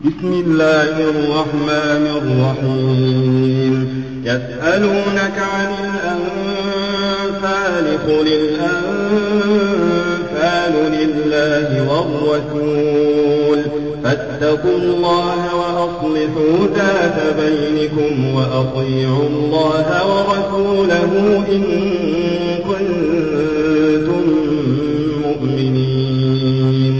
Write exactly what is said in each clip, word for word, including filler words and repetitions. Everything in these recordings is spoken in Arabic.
بسم الله الرحمن الرحيم يسألونك عن الأنفال قل الأنفال لله والرسول فاتقوا الله وأصلحوا ذات بينكم وأطيعوا الله ورسوله إن كنتم مؤمنين.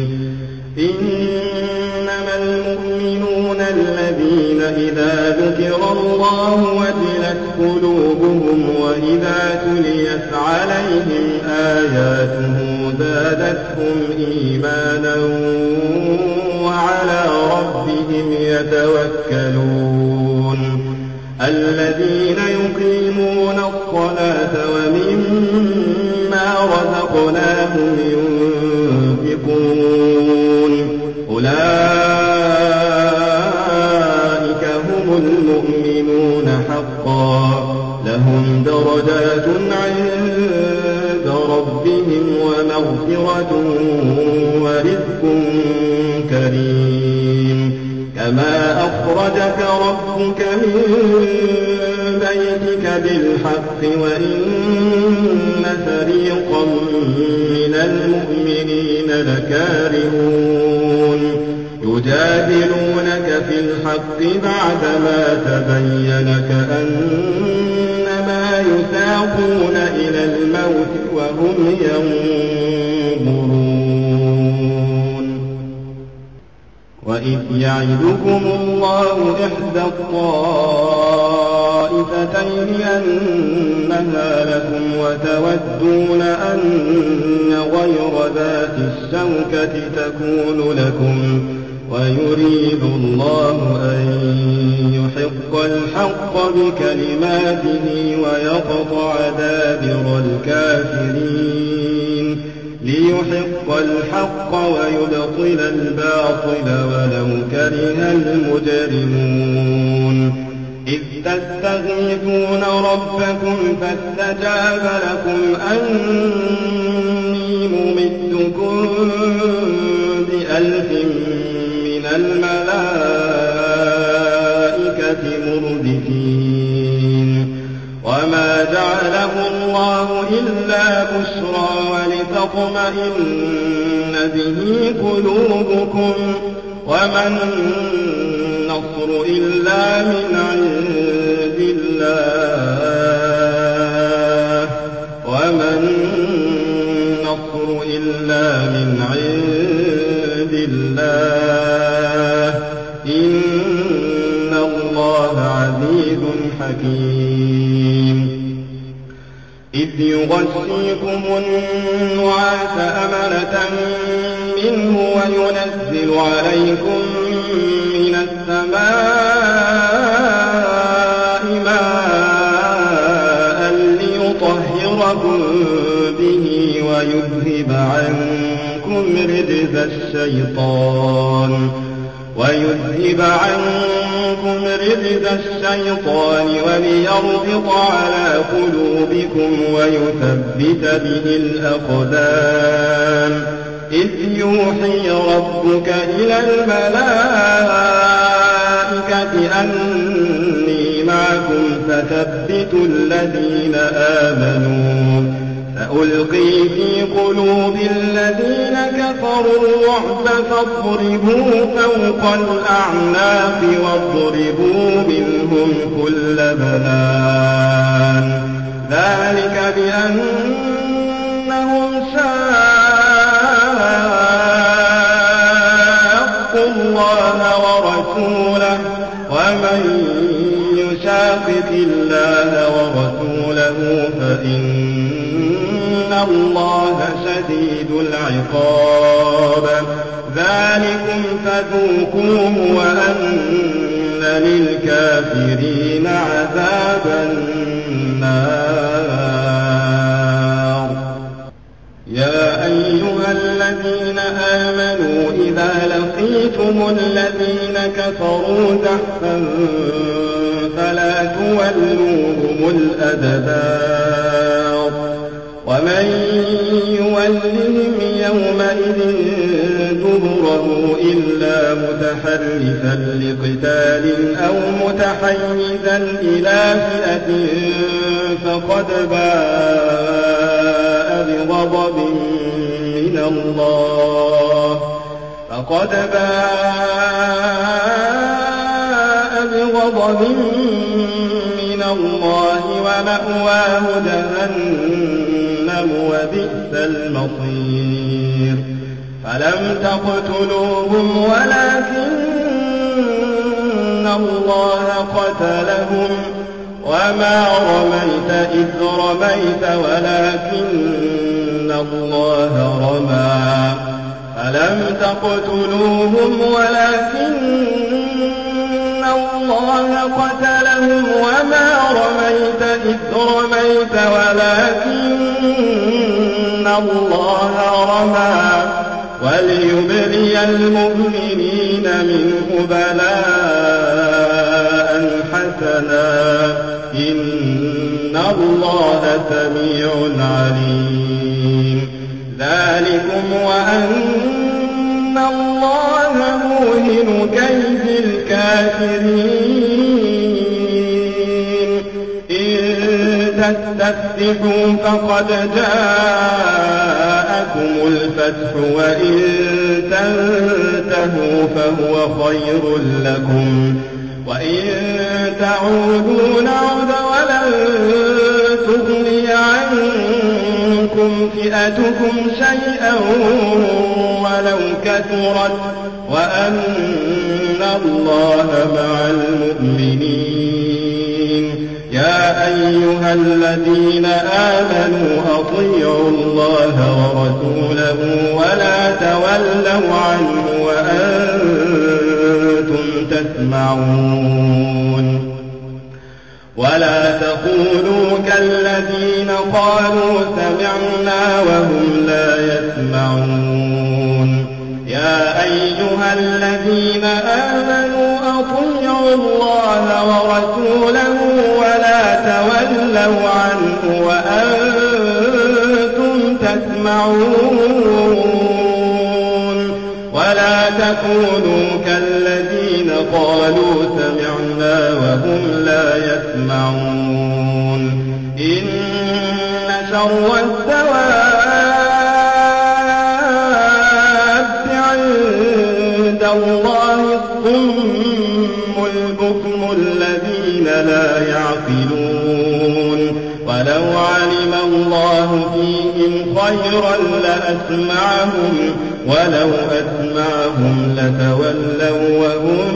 إنما المؤمنون الذين إذا ذكر الله وجلت قلوبهم وإذا تليت عليهم آياته زادتهم إيمانا وعلى ربهم يتوكلون. الذين يقيمون الصلاة ومما رزقناهم ينفقون أولئك هم المؤمنون حقا لهم درجات عند ربهم ومغفرة ورزق كريم. كما أخرجك ربك من بيتك بالحق وإن فريقا من المؤمنين لكارهون يجادلونك في الحق بعدما تبين كأنما يساقون إلى الموت وهم ينظرون. وإذ يعدكم الله إحدى الطائفتين أنها لكم وتودون أن غير ذات الشوكة تكون لكم ويريد الله أن يحق الحق بكلماته ويقطع دابر الكافرين ليحق الحق ويبطل الباطل ولو كره المجرمون. إذ تستغيثون ربكم فاستجاب لكم أني ممدكم بألف من الملائكة مردفين. وما جعله الله إلا بشرى ولتطمئن به قلوبكم وما النصر إلا من عند الله وما النصر إلا من عند الله إن الله عزيز حكيم. إذ يغشيكم النعاس أمنة منه وينزل عليكم من السماء ماء ليطهركم به ويذهب عنكم رجز الشيطان ويذهب عنكم رجز الشيطان وليربط على قلوبكم ويثبت به الأقدام. إذ يوحي ربك إلى الملائكة أني معكم فثبتوا الذين آمنوا سألقي في قلوب الذين كفروا الرعب فاضربوا فوق الأعناق واضربوا منهم كل بنان. ذلك بأنهم شاقوا الله ورسوله ومن يشاقق الله ورسوله فإن الله شديد العقاب. ذلكم فذوقوه وأن للكافرين عذاب النار. يا أيها الذين آمنوا إذا لقيتم الذين كفروا زحفا فلا تولوهم الأدبار ومن يولهم يومئذ دبره إلا متحرفا لقتال أو متحيزا إلى فئة فقد باء بغضب من الله فقد باء بغضب من الله ومأواه جهنم وبئس المصير فلم تقتلوهم ولكن الله قتلهم وما رميت إذ رميت ولكن الله رمى فلم تقتلوهم ولكن الله قتلهم وما رميت إذ رميت ولكن الله رمى وليبلي المؤمنين منه بلاء حسنا إن الله سميع عليم ذلكم وأن الله موهن كيد الكافرين إن تستفتحوا فقد جاءكم الفتح وإن تنتهوا فهو خير لكم وإن تعودوا نعد ولن تغني عنكم فئتكم شيئا ولو كثرت وأن الله مع المؤمنين يا أيها الذين آمنوا أطيعوا الله ورسوله ولا تولوا عنه وأنتم تسمعون ولا تقولوا كالذين قالوا سمعنا وهم لا يسمعون يا أيها الذين آمنوا أطيعوا الله ورسوله ولا تولوا عنه وأنتم تسمعون ولا تكونوا كالذين قالوا سمعنا وهم لا يسمعون إن شر الدواب عند الله الصم البكم الذين لا يعقلون ولو علم الله فيهم خيرا لأسمعهم ولو أسمعهم لتولوا وهم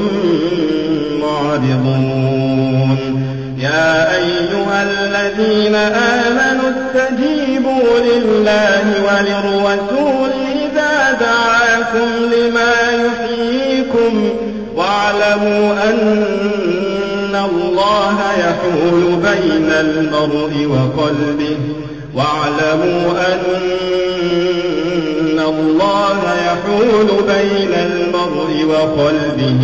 معرضون يا أيها الذين آمنوا استجيبوا لله وللرسول إذا دعاكم لما يحييكم واعلموا أن الله يحول بين المرء وقلبه واعلموا أن الله يحول بين المرء وقلبه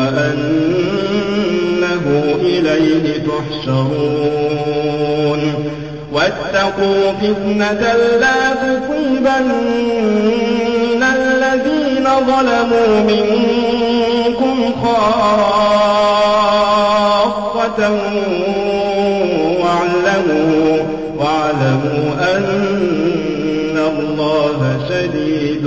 وأنه إليه تحشرون واتقوا فتنة لا تصيبن الذين ظلموا منكم خاصة واعلموا واعلموا أن الله شديد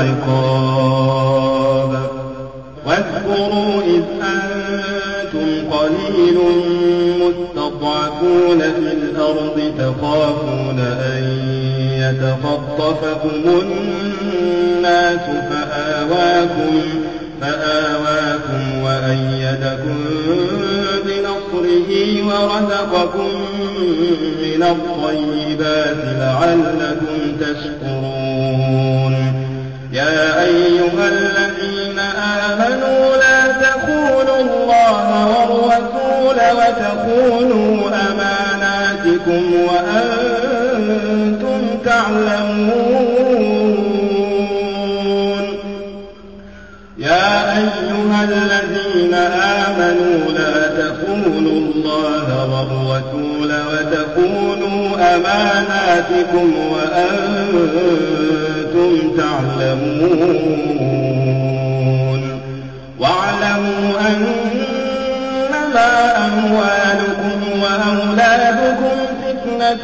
العقاب واذكروا إذ أنتم قليل مستضعفون في الأرض تخافون أن يتخطفكم الناس فآواكم فآواكم وأيدكم بنصره ورزقكم من الطيبات لعلكم تشكرون يا أيها الذين آمنوا لا تخونوا الله والرسول وتخونوا أماناتكم وأنتم تعلمون يا أيها أيها الذين آمنوا لا تخونوا الله والرسول وتخونوا أماناتكم وأنتم تعلمون واعلموا أنما أموالكم وأولادكم فتنة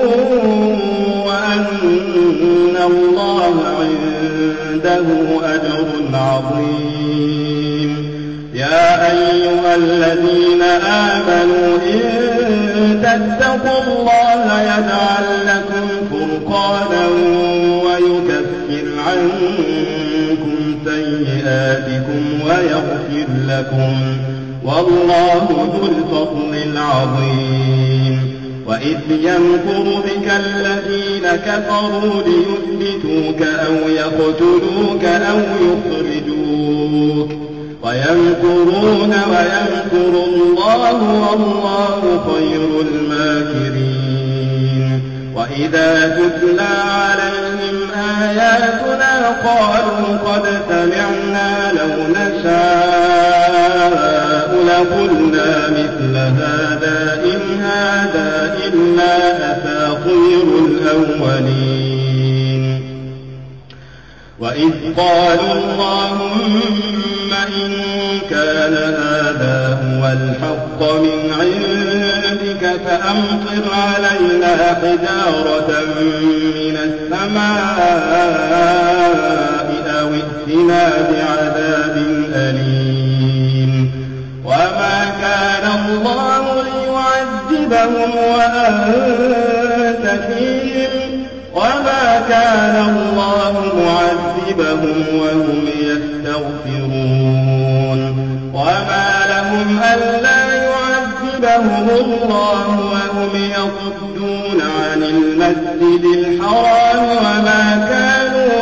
وأن الله عنده أجر عظيم. يا أيها الذين آمنوا إن تتقوا الله يجعل لكم فرقانا ويكفر عنكم سيئاتكم ويغفر لكم والله ذو الفضل العظيم. وإذ يمكر بك الذين كفروا ليثبتوك أو يقتلوك أو يخرجوك ويمكرون ويمكر الله والله خير الماكرين. وإذا تتلى عليهم آياتنا قالوا قد سمعنا لو نشاء لقلنا مثل هذا إن هذا إلا أساطير الأولين. وإذ قالوا اللهم إن كان هذا هو الحق من عندك فأمطر علينا حجارة من السماء أو ائتنا بعذاب أليم. وما كان الله ليعذبهم وأنت فيهم وما كان الله معذبهم وهم يستغفرون. وما لهم ألا يعذبهم الله وهم يصدون عن المسجد الحرام وما كانوا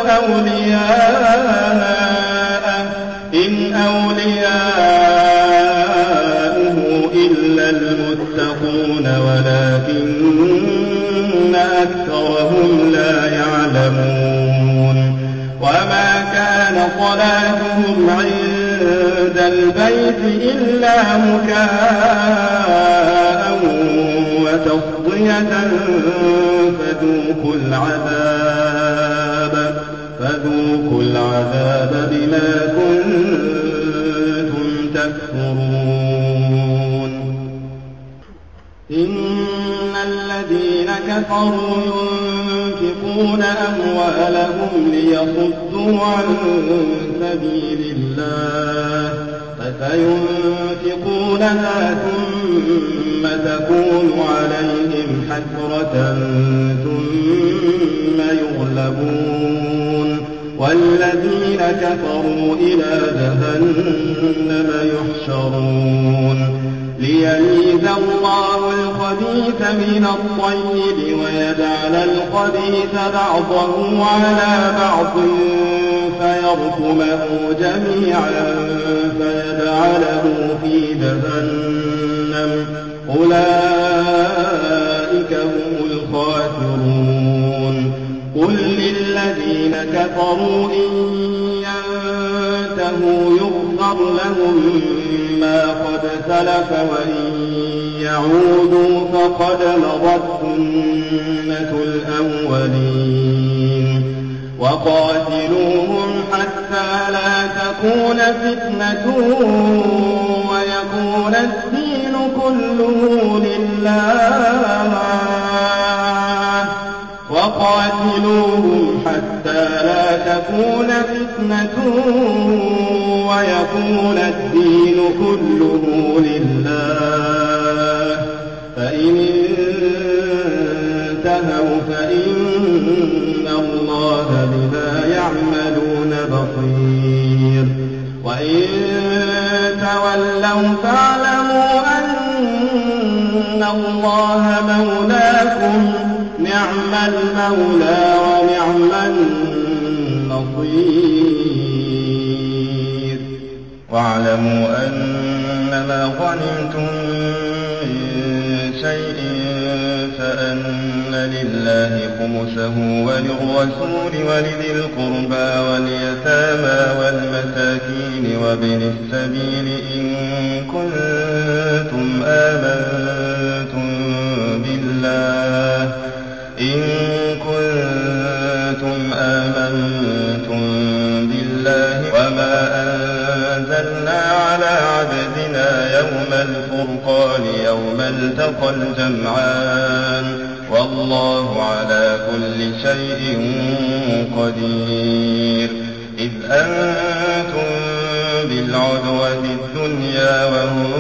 أولياءه إن أولياؤه إلا المتقون ولكن أكثرهم لا يعلمون. وما كان صلاتهم عند البيت إلا مكاء وتصدية فذوقوا العذاب فذوقوا العذاب بما كنتم تكفرون. إن الذين كفروا ينفقون أموالهم ليصدوا عن سبيل الله فسينفقونها ثم تكون عليهم حسرة ثم يغلبون والذين كفروا إلى جهنم يحشرون. ليميز الله الخبيث من الطيب ويجعل الخبيث بعضه على بعض فيركمه جميعا فيجعله في جهنم أولئك هم الخاسرون. قل للذين كفروا إن ينتهوا يغفر لهم ما قد سلف وإن يعودوا فقد مضت سنة الأولين. وقاتلوهم حتى لا تكون فتنة ويكون الدين كله لله. وقاتلوهم حتى لا تكون فتنة ويكون الدين كله لله. فإن انتهوا فإن الله بما يعملون بصير. وإن تولوا فاعلموا أن الله مولاكم نعم المولى ونعم النصير. واعلموا أنما غنمتم من شيء فأن لله خمسه وللرسول ولذي القربى واليتامى والمساكين وابن السبيل إن كنتم آمنتم بالله إن كنتم آمنتم بالله وما أنزلنا على عبدنا يوم الفرقان يوم التقى الجمعان والله على كل شيء قدير إذ أنتم بالعدوة الدنيا وهم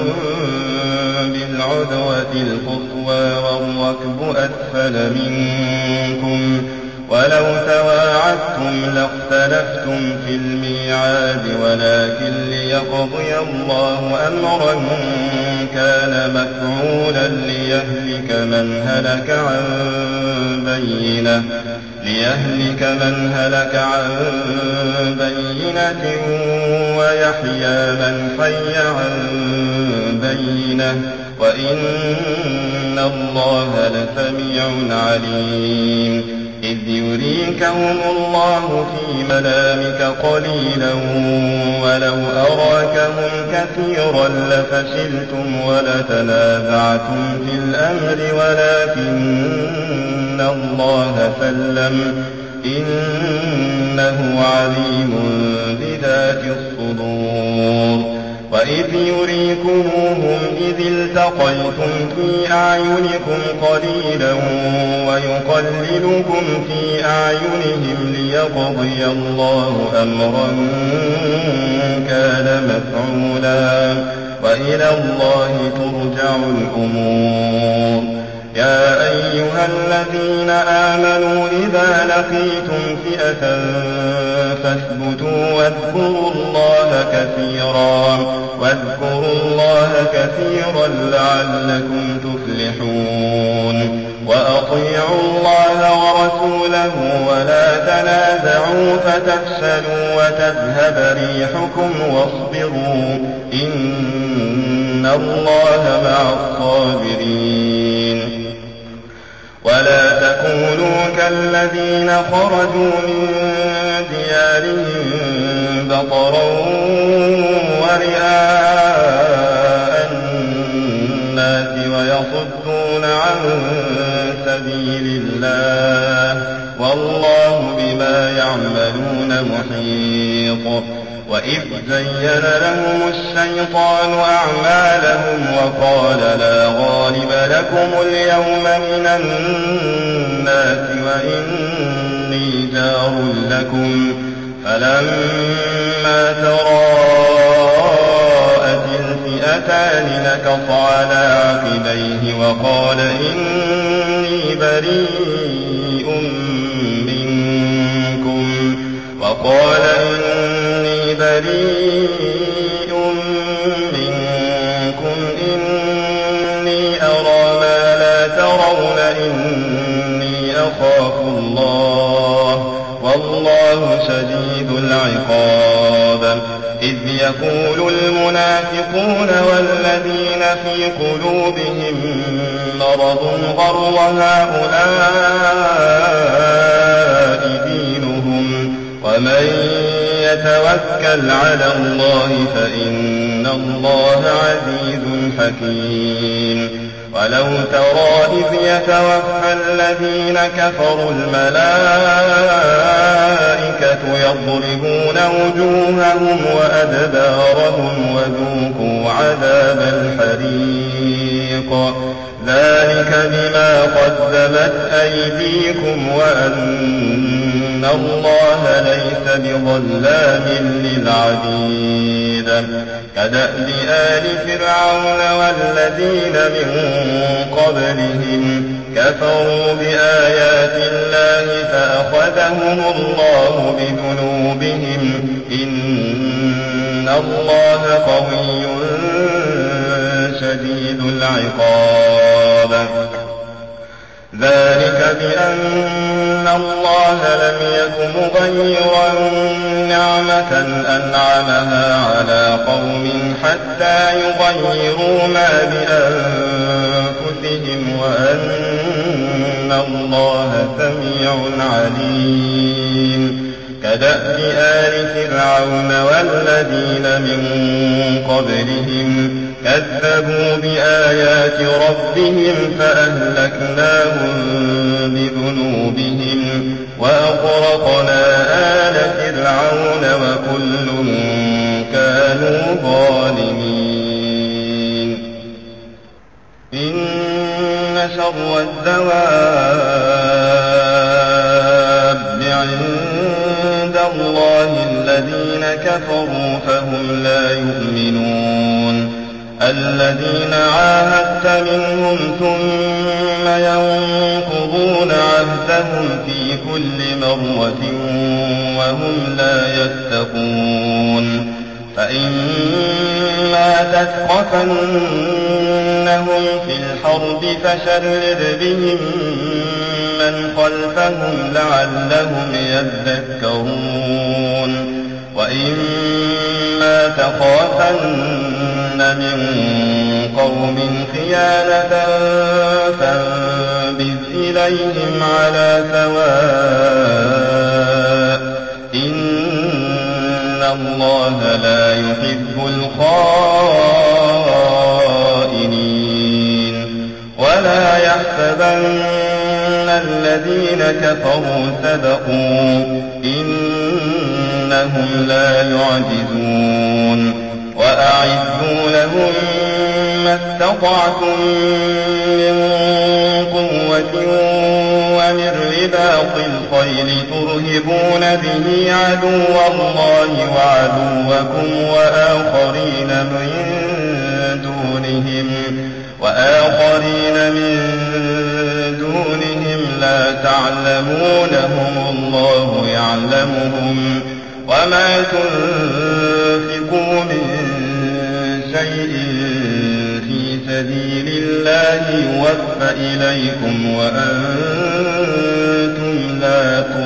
بالعدوة القصوى والركب أسفل منكم ولو تواعدتم لاختلفتم في الميعاد ولكن ليقضي الله أمرا كان مفعولا ليهلك من هلك عن بينة ليهلك من هلك عن بينة ويحيى من حي عن بينة وإن الله لسميع عليم إذ يريكهم الله في منامك قليلا ولو أراكهم كثيرا لفشلتم ولتنازعتم في الأمر ولكن الله سلم إنه عليم بذات الصدور وإذ يريكموهم إذ التقيتم في أعينكم قليلا ويقللكم في أعينهم ليقضي الله أمرا كان مفعولا وإلى الله ترجع الأمور يا أيها الذين آمنوا إذا لقيتم فئة فاثبتوا واذكروا الله كثيرا واذكروا الله كثيرا لعلكم تفلحون وأطيعوا الله ورسوله ولا تنازعوا فتفشلوا وتذهب ريحكم واصبروا إن الله مع الصابرين ولا تكونوا كالذين خرجوا من ديارهم بطرا ورئاء الناس ويصدون عن سبيل الله والله بما يعملون محيط وإذ زين لهم الشيطان أعمالهم وقال لا غالب لكم اليوم من الناس وإني جار لكم فلما تراءت الفئتان نكص على عقبيه وقال إني بريء منكم وقال إني بريء منكم إني أرى ما لا ترون إني أخاف الله والله شديد العقاب إذ يقول المنافقون والذين في قلوبهم مرض غر هؤلاء دينهم ومن يتوكل على الله فإن الله عزيز حكيم ولو ترى إذ يتوفى الذين كفروا الملائكة يضربون وجوههم وأدبارهم وذوقوا عذاب الحريق ذلك بما قدمت أيديكم وأن الله ليس بظلام للعبيد كدأب آل فرعون والذين من قبلهم كفروا بآيات الله فأخذهم الله بذنوبهم إن الله قوي شديد العقاب ذلك بأن الله لم يك مغيرا نعمة أنعمها على قوم حتى يغيروا ما بأنفسهم أنفسهم وأن الله سميع عليم. كدأب آل فرعون والذين من قبلهم كذبوا بآيات ربهم فأهلكناهم بذنوبهم وأغرقنا آل فرعون وكل كانوا ظالمين. إن شر الدواب عند الله الذين كفروا فهم لا يؤمنون. الذين عاهدت منهم ثم ينقضون عهدهم في كل مرة وهم لا يتقون. فإما تثقفنهم في الحرب فشرد بهم من خلفهم لعلهم يذكرون. وإما تخافن من قوم خيانة فانبذ إليهم على سواء إن الله لا يحب الخائنين. ولا يحسبن الذين كفروا سبقوا إنهم لا يعجزون. وأعدوا لهم ما استطعتم من قوة ومن رباط الخيل ترهبون به عدو الله وعدوكم وآخرين من دونهم وآخرين من دونهم لا تعلمونهم الله يعلمهم. وما تنفقوا من شيء في سبيل الله يوفى إليكم وأنتم لا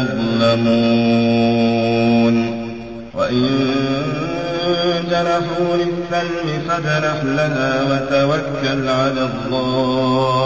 تظلمون. وإن جنحوا للسلم فاجنح لها وتوكل على الله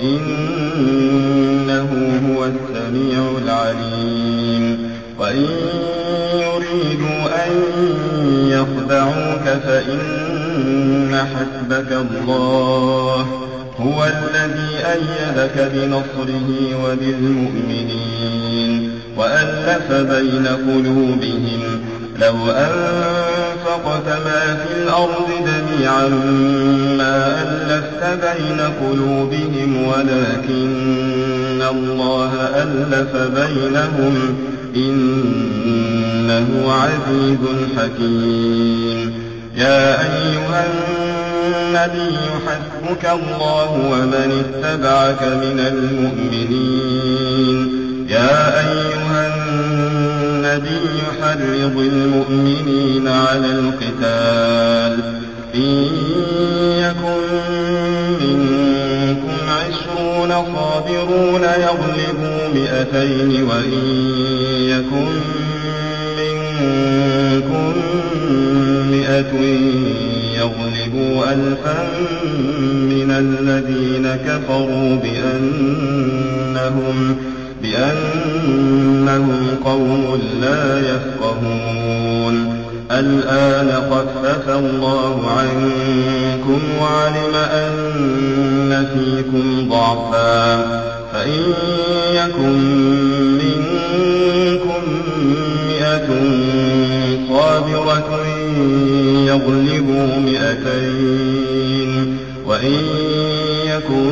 إنه هو السميع العليم. وإن يريدوا أن يخدعوك فإن حسبك الله هو الذي أيدك بنصره وبالمؤمنين وألف بين قلوبهم. لو أنفقت ما في الأرض جميعا ما ألفت بين قلوبهم ولكن الله ألف بينهم إنه عزيز حكيم. يا أيها النبي حسبك الله ومن اتبعك من المؤمنين. يا أيها النبي حرض المؤمنين على القتال إن يكن منكم عشرون صابرون يغلبوا مئتين وإن يكن منكم مئة يغلبوا ألفا من الذين كفروا بأنهم بأنهم قوم لا يفقهون. الآن خفف الله عنكم وعلم أن فيكم ضعفا فإن يكن منكم مئة صابرة يغلبوا مئتين وإن يكن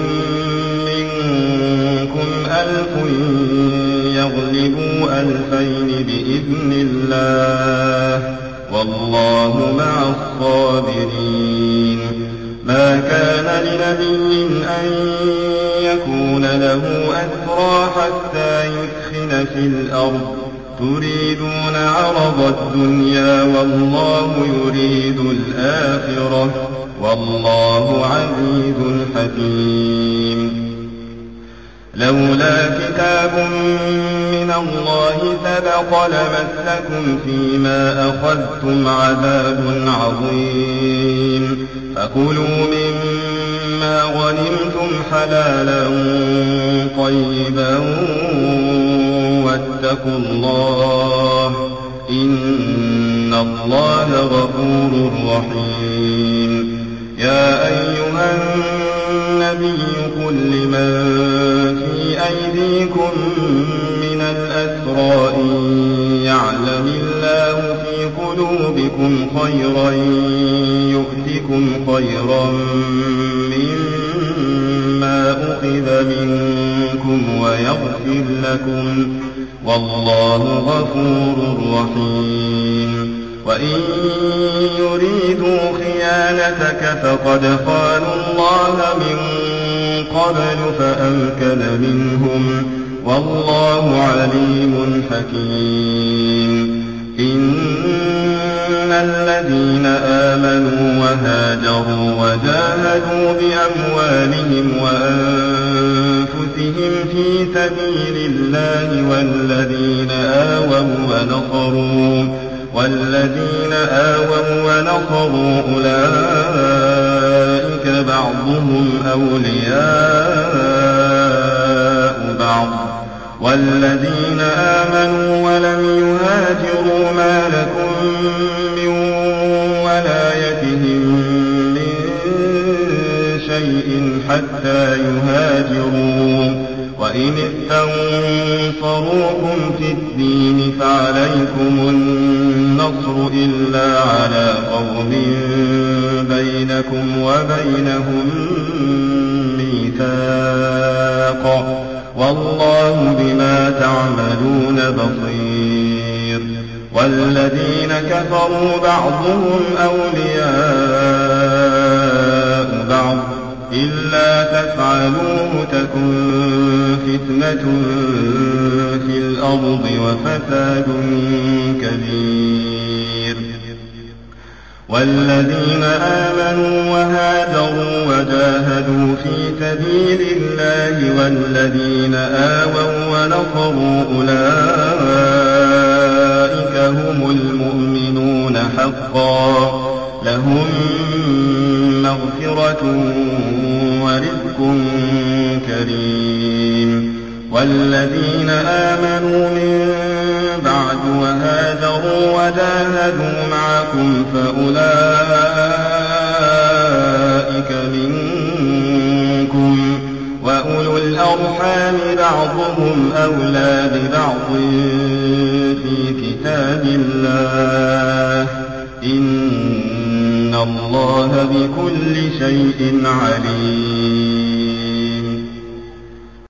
منكم ألف يغلبوا ألفين بإذن الله والله مع الصابرين. ما كان لنبي أن يكون له أسرى حتى يثخن في الأرض تريدون عرض الدنيا والله يريد الآخرة والله عزيز حكيم. لولا كتاب من الله سبق لمسكم فيما أخذتم عذاب عظيم. فكلوا مما مما غنمتم حلالا طيبا واتقوا الله إن الله غفور رحيم. يا أيها النبي قل لمن في أيديكم من الأسرى إن يعلم الله في قلوبكم خيرا يؤتكم خيرا مما أخذ منكم ويغفر لكم والله غفور رحيم. وإن يريدوا خيانتك فقد خانوا الله من قبل فأمكن منهم والله عليم حكيم. إن الذين آمنوا وهاجروا وجاهدوا بأموالهم وأنفسهم في سبيل الله والذين آووا ونصروا والذين آووا ونصروا أولئك بعضهم أولياء بعض والذين آمنوا ولم يهاجروا ما لكم من ولايتهم من شيء حتى يهاجروا وإن استنصروكم في الدين فعليكم النصر إلا على قوم بينكم وبينهم ميثاق والله بما تعملون بصير. والذين كفروا بعضهم أولياء بعض إلا تفعلوه تكن فتنة في الأرض وفساد كبير. والذين آمنوا وهاجروا وجاهدوا في سبيل الله والذين آووا ونصروا أولئك هم المؤمنون حقا لهم مغفرة ورزق كريم. والذين آمنوا من بعد وهاجروا وجاهدوا معكم فأولئك منكم وأولو الأرحام بعضهم أولى ببعض في كتاب الله إن الله بكل شيء عليم.